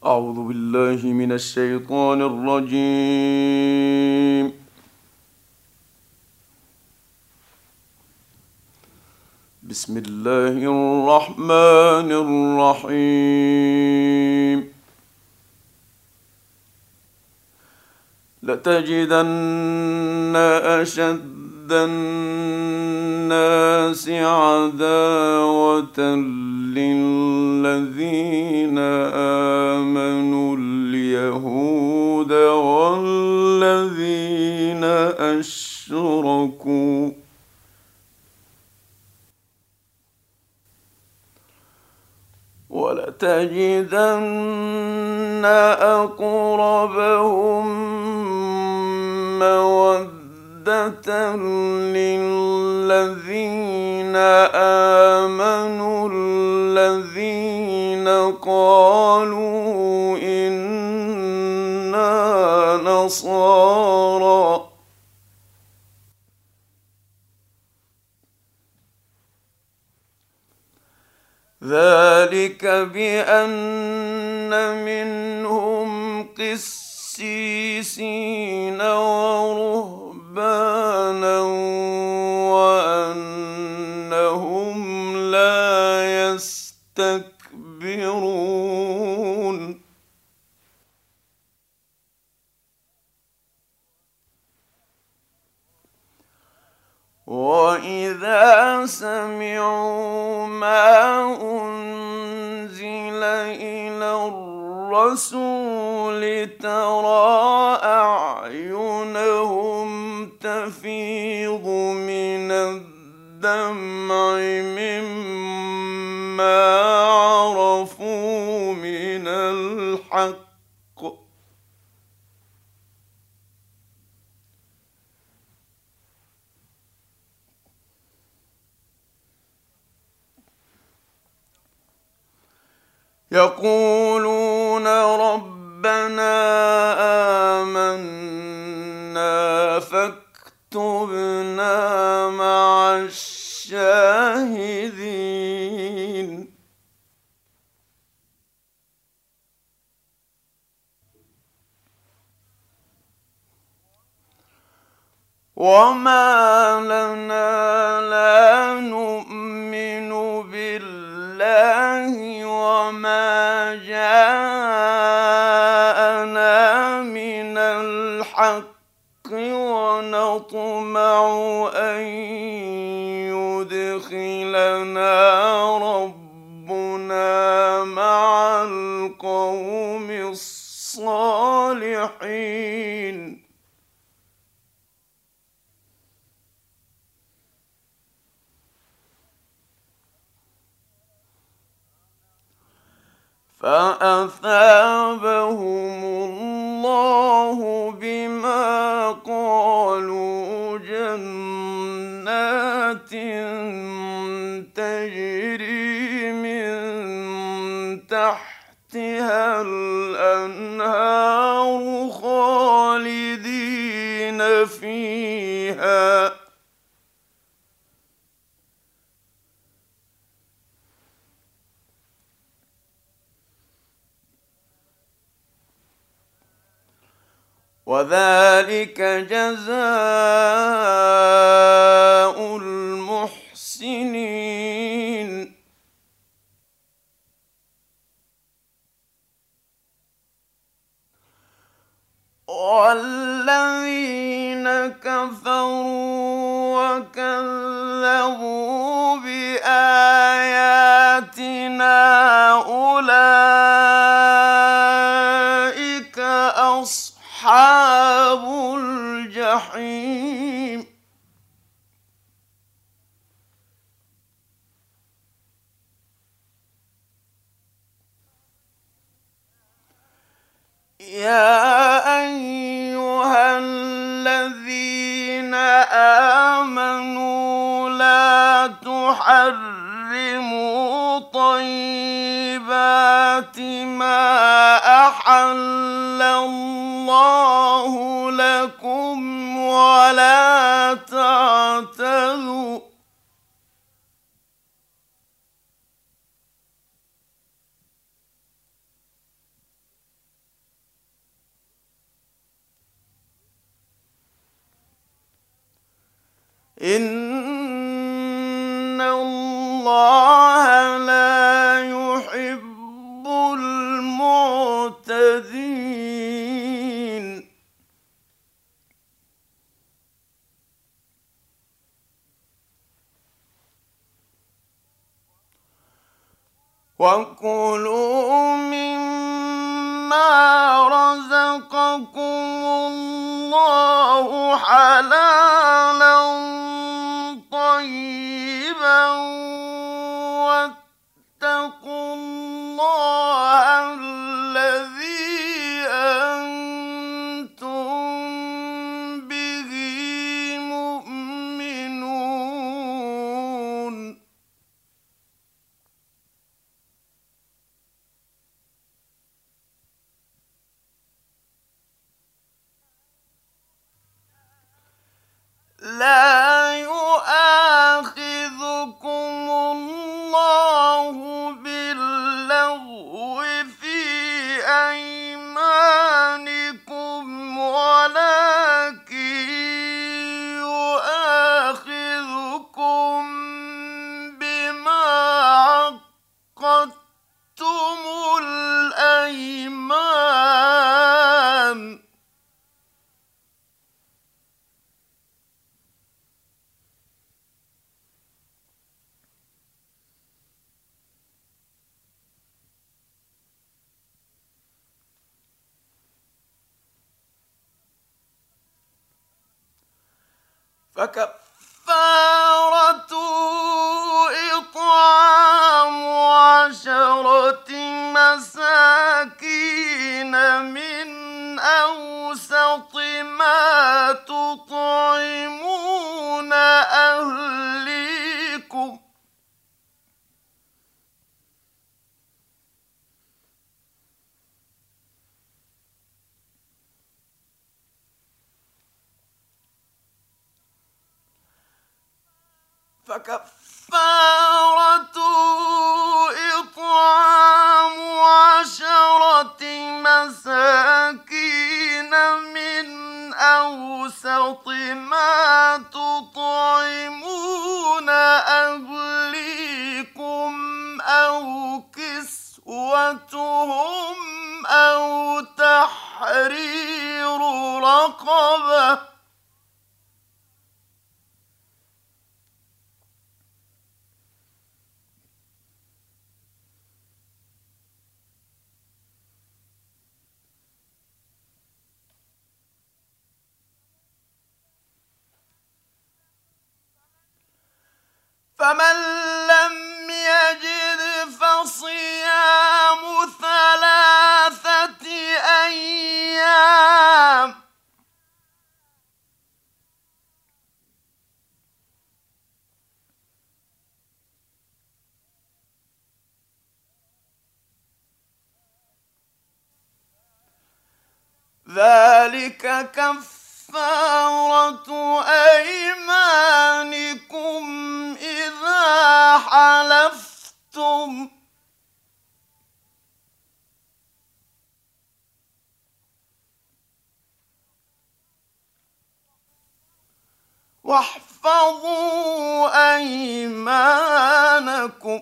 أعوذ بالله من الشيطان الرجيم. بسم الله الرحمن الرحيم. لتجدن أشد الناس عداوة للذين آمنوا اليهود والذين أشركوا ولتجدن أقربهم مودة للذين آمنوا الذين قالوا إنا نصارى ذلك بأن منهم قسيسين ورهبانا وأنهم لا يستكبرون وإذا سمعوا ما أنزل إلى الرسول ترى أعينهم تفيض من الدمع مما عرفوا من الحق يقولون ربنا آمنا فاكتبنا مع الشاهدين وما لنا لا نؤمن بالله وما جاءنا من الحق ونطمع أن يدخلنا ربنا مع القوم الصالحين فأثابهم الله بما قالوا جنات تجري من تحتها الأنهار خالدين فيها وذلك جزاء المحسنين والذين كفروا وكذبوا بآياتنا أولئك أصحاب الجحيم يا أيها الذين آمنوا لا تحرموا طيبات ما أحل الله لكم ولا تعتدوا إن الله لا يحب المعتدين. وكلوا مما رزقكم الله حلالا طيبا واتقوا الله الذي أنتم به مؤمنون. لا يؤاخذكم الله باللغو في أيمانكم ولكن يؤاخذكم بما عقدتم الأيمان. فكفارته إطعام 10 مساكين من أوسط ما تطعمون أهليكم إطعام 10 مساكين من أوسط ما تطعمون أهليكم أو كسوتهم أو تحرير رقبة. فمن لم يجد فصيام 3 أيام ذلك كفارة أيمانكم إذا حلفتم واحفظوا أيمانكم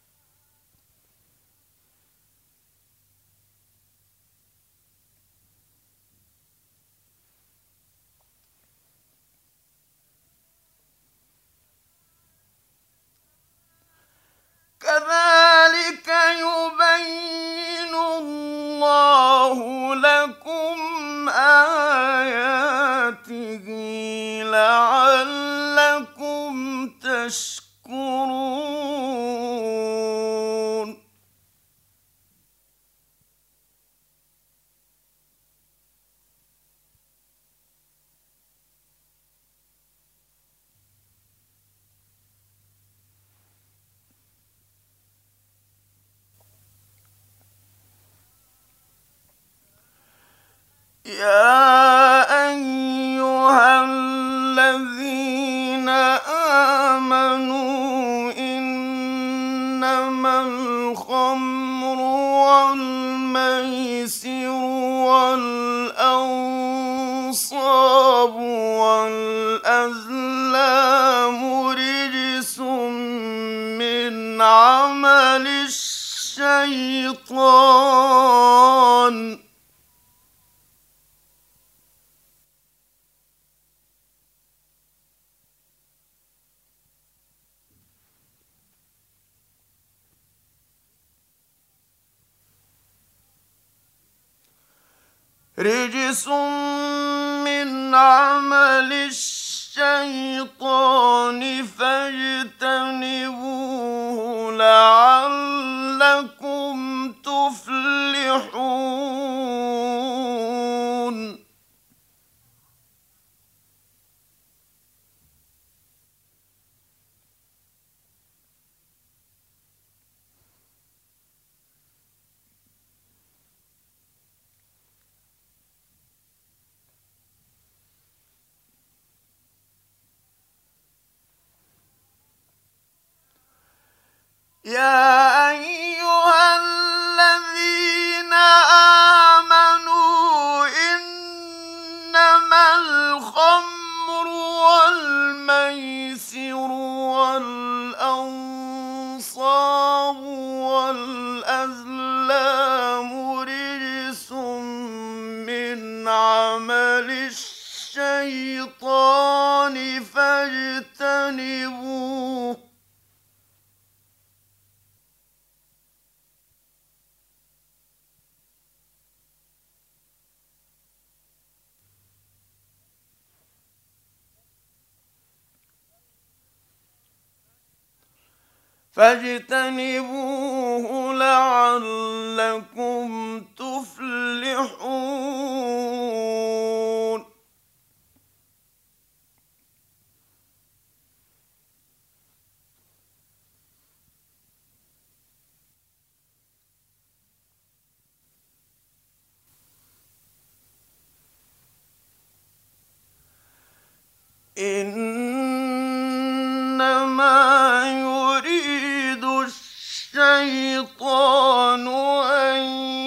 كذلك يبين الله لكم آياته لعلكم تشكرون. يا أيها الذين آمنوا إنما الخمر والميسر والأنصاب والأزلام رجس من عمل الشيطان رجس من عمل الشيطان فاجتنبوه لعلكم تفلحون يا أيها الذين آمنوا إنما الخمر والميسر والأنصاب والأزلام رجس من عمل الشيطان فاجتنبوه لعلكم تفلحون إنما يريد الشيطان أن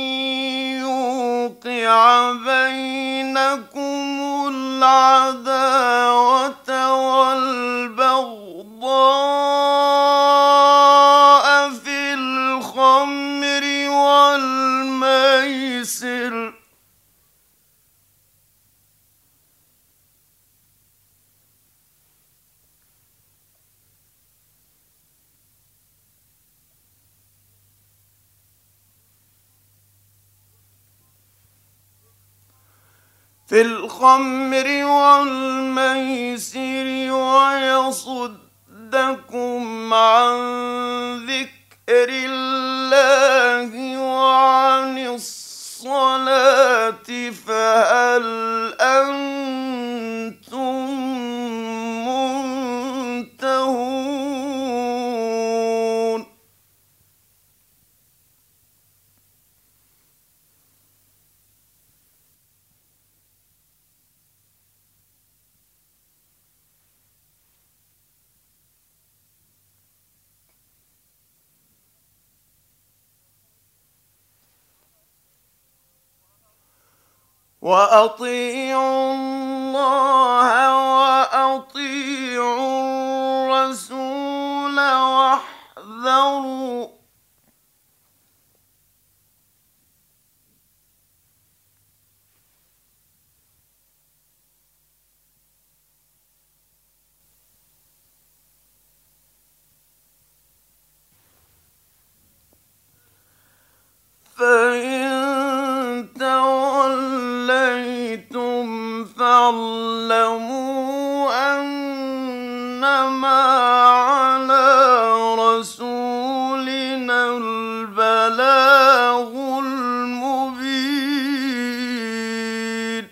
يوقع بينكم العداوة والبغضاء في الخمر والميسر ويصدكم عن ذكر الله وعن الصلاة فهل أنتم منتهون وأطيعوا الله وأطيعوا الرسول واحذروا فإن توليتم فاعلموا أنما على رسولنا البلاغ المبين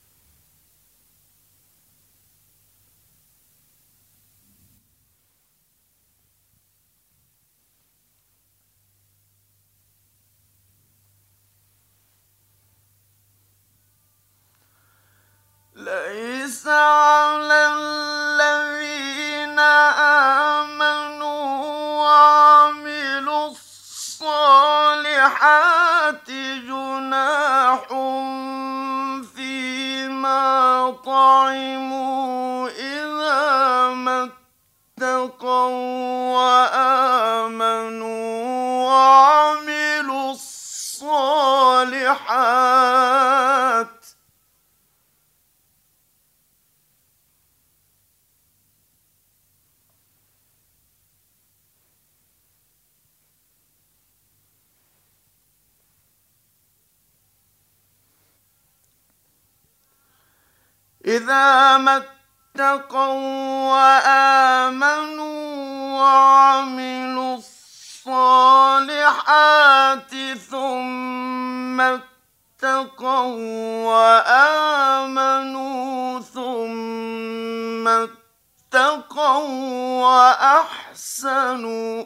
ليس على الذين آمنوا وعملوا الصالحات جناح فيما طعموا إذا الصالحات إذا ما اتقوا وآمنوا وعملوا الصالحات ثم اتقوا وآمنوا ثم اتقوا وأحسنوا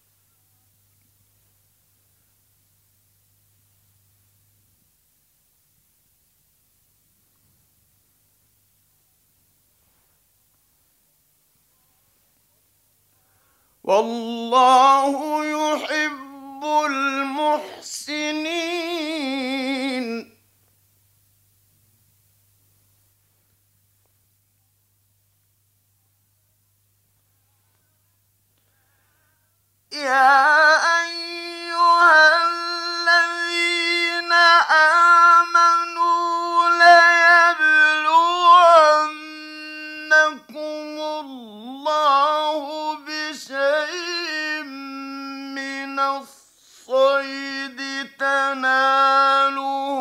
والله يحب المحسنين يا أيها الذين آمنوا ليبلونكم الله بشيء من الصيد تناله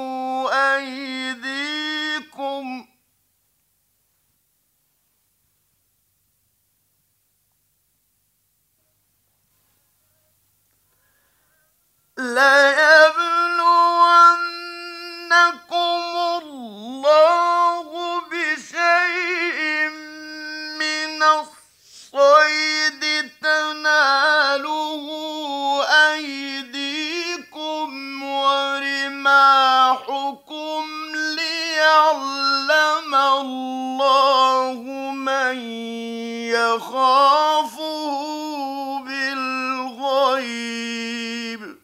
أيديكم ليبلونكم الله بشيء من الصيد تناله أيديكم ورماحكم ليعلم الله من يخافه بالغيب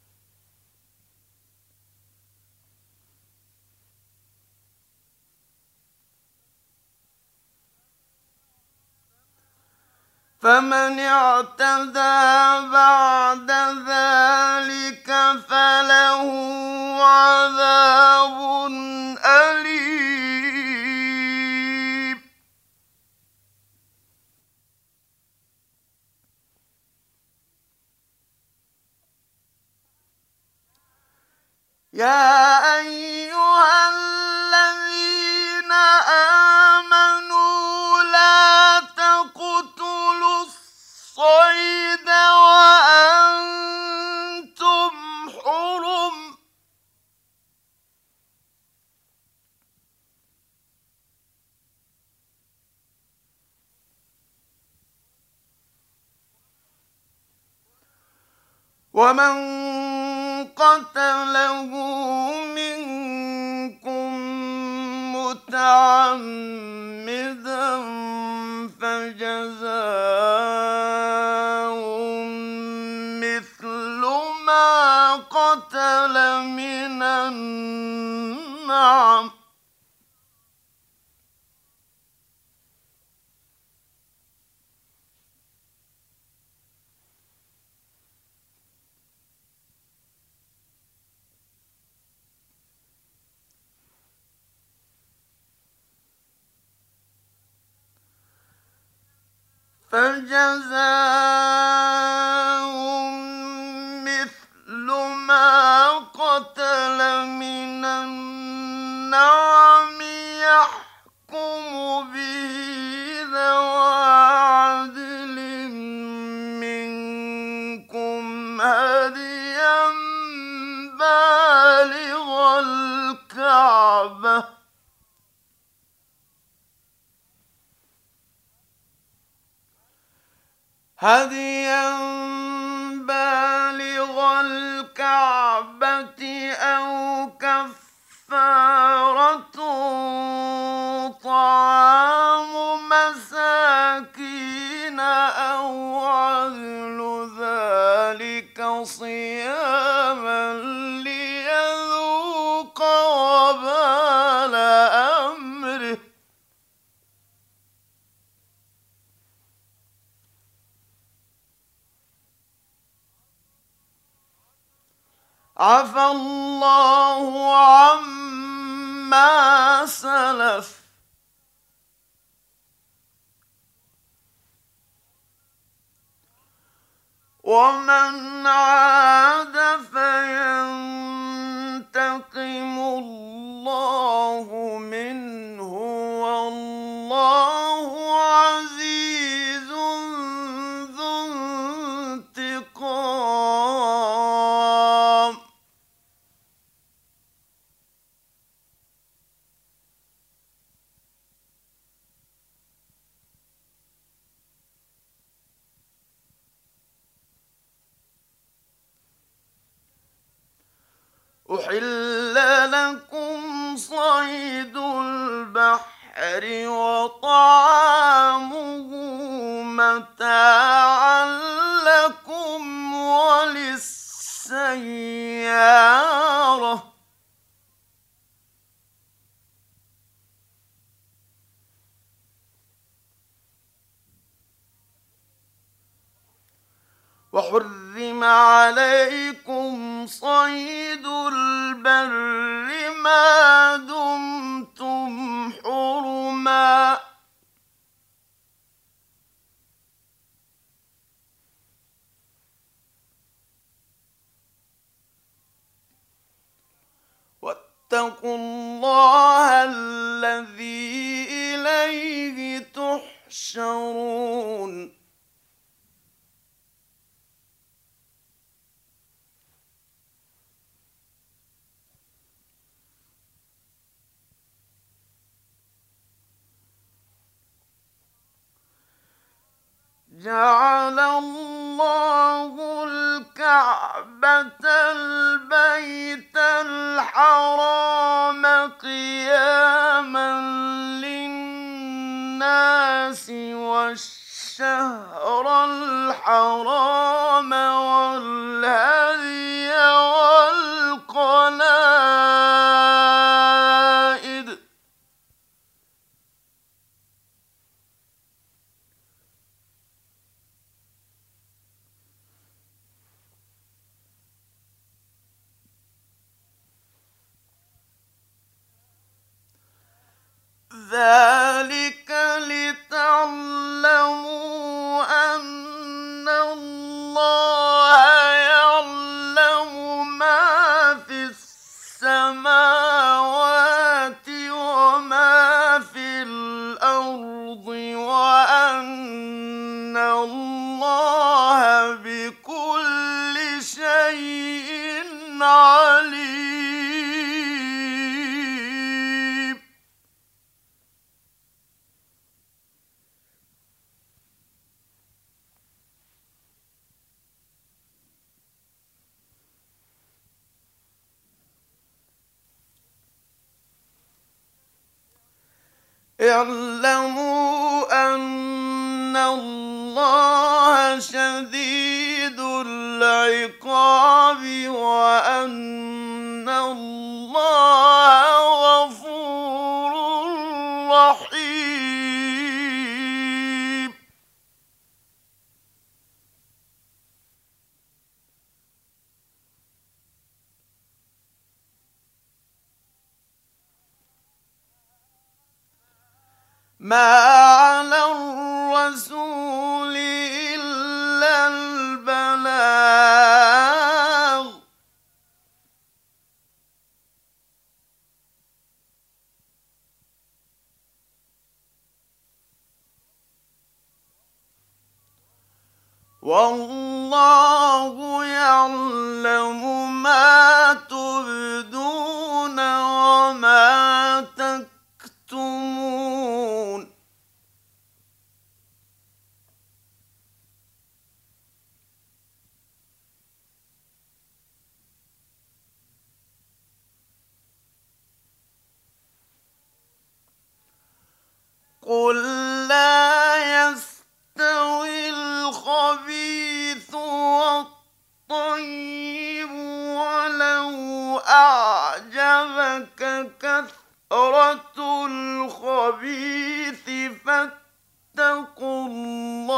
فمن اعتدى بعد ذلك فله عذاب أليم يا أيها الذين آمنوا لا تقتلوا الصيد وأنتم حرم ومن قتله منكم متعمدا فجزاء مثل ما قتل من النعم فجزاء مثل ما قتل من النعم يحكم به ذوى عدل منكم هديا بالغ الكعبة أو كفارة طعام مساكين أو عدل ذلك صياما ليذوق وبال أمره عفى الله عما سلف ومن عاد فينتقم الله منه والله عزيز ذو انتقام. أحل لكم صيد البحر وطعامه متاعا لكم وللسيارة وحرم عليكم صيد البر ما دمتم حرما واتقوا الله الذي إليه تحشرون. جعل الله الكعبة البيت الحرام قياما للناس والشهر الحرام والهدي والقلائد ذلك لتعلموا أن الله يعلم ما في السماوات وما في الأرض وأن الله بكل شيء عليم. اعلموا أن الله شديد العقاب وأن الله غفور رحيم. ما على الرسول إلا البلاغ والله يعلم ما تبدون وما تكتمون. قل لا يستوي الخبيث والطيب ولو أعجبك كثرة الخبيث فاتقوا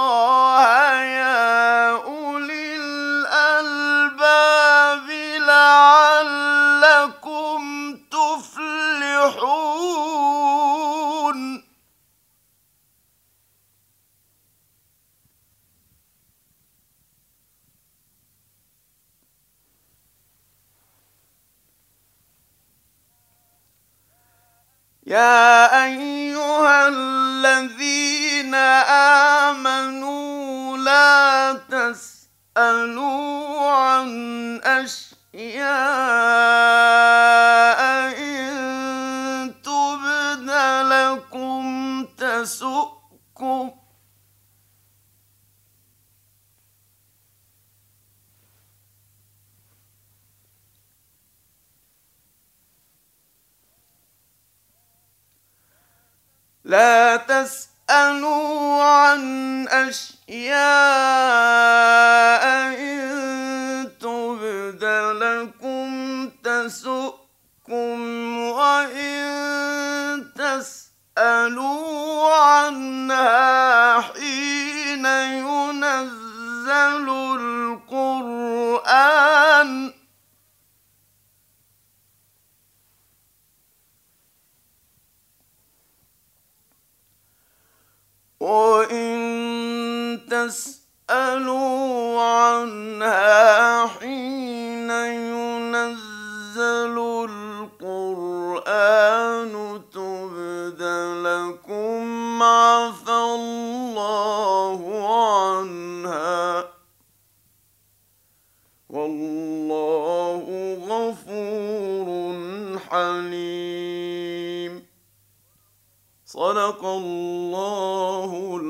الله يا أولي الألباب لعلكم لعلكم تفلحون. يا أيها الذين آمنوا لا تسألوا عن أشياء إن تبد لكم تسؤكم، لا تسألوا عن أشياء إن تبد لكم تسؤكم، وإن تسألوا عنها حين ينزل القرآن تبد لكم عفى الله عنها، والله غفور حليم. صدق الله